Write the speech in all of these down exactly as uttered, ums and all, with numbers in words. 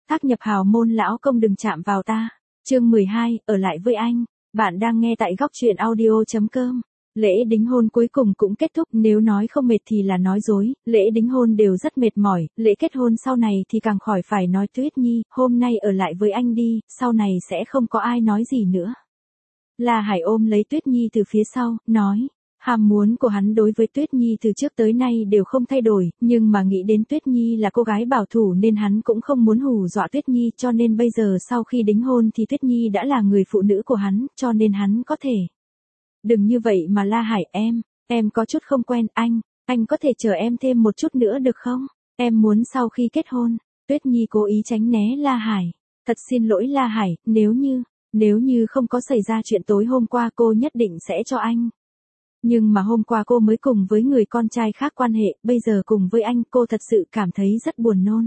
Thác nhập hào môn lão công đừng chạm vào ta. Chương mười hai, ở lại với anh. Bạn đang nghe tại góc truyện audio.com. Lễ đính hôn cuối cùng cũng kết thúc, nếu nói không mệt thì là nói dối, lễ đính hôn đều rất mệt mỏi, lễ kết hôn sau này thì càng khỏi phải nói. Tuyết Nhi, hôm nay ở lại với anh đi, sau này sẽ không có ai nói gì nữa. La Hải ôm lấy Tuyết Nhi từ phía sau, nói. Ham muốn của hắn đối với Tuyết Nhi từ trước tới nay đều không thay đổi, nhưng mà nghĩ đến Tuyết Nhi là cô gái bảo thủ nên hắn cũng không muốn hù dọa Tuyết Nhi, cho nên bây giờ sau khi đính hôn thì Tuyết Nhi đã là người phụ nữ của hắn, cho nên hắn có thể. Đừng như vậy mà La Hải, em, em có chút không quen anh, anh có thể chờ em thêm một chút nữa được không? Em muốn sau khi kết hôn. Tuyết Nhi cố ý tránh né La Hải. Thật xin lỗi La Hải, nếu như, nếu như không có xảy ra chuyện tối hôm qua cô nhất định sẽ cho anh. Nhưng mà hôm qua cô mới cùng với người con trai khác quan hệ, bây giờ cùng với anh cô thật sự cảm thấy rất buồn nôn.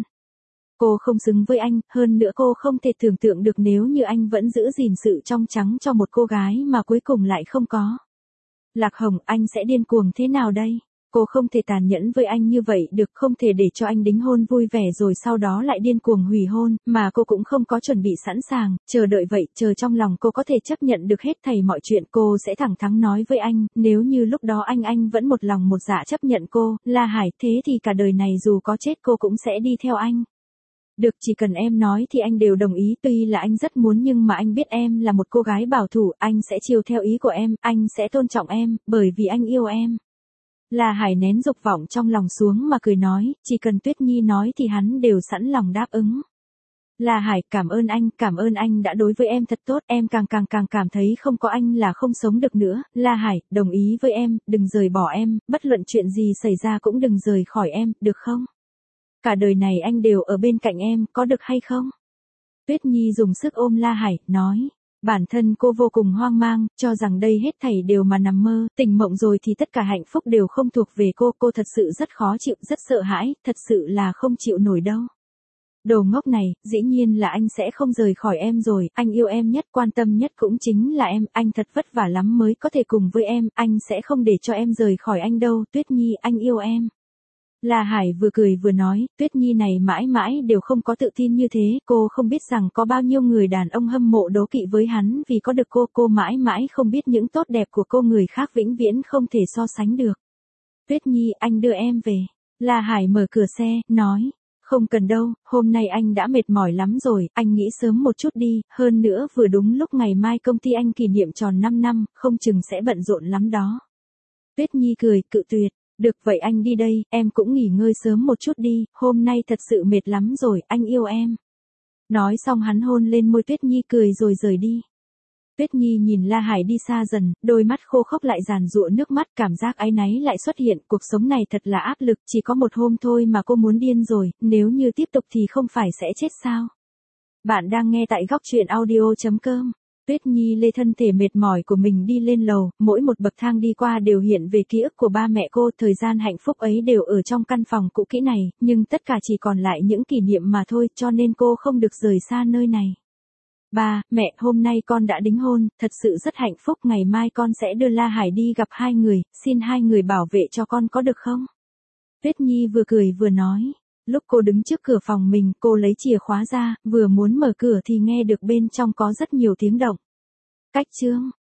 Cô không xứng với anh, hơn nữa cô không thể tưởng tượng được nếu như anh vẫn giữ gìn sự trong trắng cho một cô gái mà cuối cùng lại không có. Lạc Hồng, anh sẽ điên cuồng thế nào đây? Cô không thể tàn nhẫn với anh như vậy được, không thể để cho anh đính hôn vui vẻ rồi sau đó lại điên cuồng hủy hôn, mà cô cũng không có chuẩn bị sẵn sàng, chờ đợi vậy, chờ trong lòng cô có thể chấp nhận được hết thảy mọi chuyện, cô sẽ thẳng thắn nói với anh, nếu như lúc đó anh anh vẫn một lòng một dạ chấp nhận cô, La Hải, thế thì cả đời này dù có chết cô cũng sẽ đi theo anh. Được, chỉ cần em nói thì anh đều đồng ý, tuy là anh rất muốn nhưng mà anh biết em là một cô gái bảo thủ, anh sẽ chiều theo ý của em, anh sẽ tôn trọng em, bởi vì anh yêu em. La Hải nén dục vọng trong lòng xuống mà cười nói, chỉ cần Tuyết Nhi nói thì hắn đều sẵn lòng đáp ứng. La Hải, cảm ơn anh, cảm ơn anh đã đối với em thật tốt, em càng càng càng cảm thấy không có anh là không sống được nữa. La Hải, đồng ý với em, đừng rời bỏ em, bất luận chuyện gì xảy ra cũng đừng rời khỏi em, được không? Cả đời này anh đều ở bên cạnh em, có được hay không? Tuyết Nhi dùng sức ôm La Hải, nói. Bản thân cô vô cùng hoang mang, cho rằng đây hết thảy đều mà nằm mơ, tỉnh mộng rồi thì tất cả hạnh phúc đều không thuộc về cô, cô thật sự rất khó chịu, rất sợ hãi, thật sự là không chịu nổi đâu. Đồ ngốc này, dĩ nhiên là anh sẽ không rời khỏi em rồi, anh yêu em nhất, quan tâm nhất cũng chính là em, anh thật vất vả lắm mới có thể cùng với em, anh sẽ không để cho em rời khỏi anh đâu, Tuyết Nhi, anh yêu em. La Hải vừa cười vừa nói, Tuyết Nhi này mãi mãi đều không có tự tin như thế, cô không biết rằng có bao nhiêu người đàn ông hâm mộ đố kỵ với hắn vì có được cô, cô mãi mãi không biết những tốt đẹp của cô người khác vĩnh viễn không thể so sánh được. Tuyết Nhi, anh đưa em về. La Hải mở cửa xe, nói, không cần đâu, hôm nay anh đã mệt mỏi lắm rồi, anh nghĩ sớm một chút đi, hơn nữa vừa đúng lúc ngày mai công ty anh kỷ niệm tròn năm năm, không chừng sẽ bận rộn lắm đó. Tuyết Nhi cười, cự tuyệt. Được vậy anh đi đây, em cũng nghỉ ngơi sớm một chút đi, hôm nay thật sự mệt lắm rồi, anh yêu em. Nói xong hắn hôn lên môi Tuyết Nhi cười rồi rời đi. Tuyết Nhi nhìn La Hải đi xa dần, đôi mắt khô khốc lại giàn giụa nước mắt, cảm giác áy náy lại xuất hiện, cuộc sống này thật là áp lực, chỉ có một hôm thôi mà cô muốn điên rồi, nếu như tiếp tục thì không phải sẽ chết sao. Bạn đang nghe tại góc truyện audio.com. Tuyết Nhi lê thân thể mệt mỏi của mình đi lên lầu, mỗi một bậc thang đi qua đều hiện về ký ức của ba mẹ cô, thời gian hạnh phúc ấy đều ở trong căn phòng cũ kỹ này, nhưng tất cả chỉ còn lại những kỷ niệm mà thôi, cho nên cô không được rời xa nơi này. Ba, mẹ, hôm nay con đã đính hôn, thật sự rất hạnh phúc, ngày mai con sẽ đưa La Hải đi gặp hai người, xin hai người bảo vệ cho con có được không? Tuyết Nhi vừa cười vừa nói. Lúc cô đứng trước cửa phòng mình, cô lấy chìa khóa ra, vừa muốn mở cửa thì nghe được bên trong có rất nhiều tiếng động. Cách chương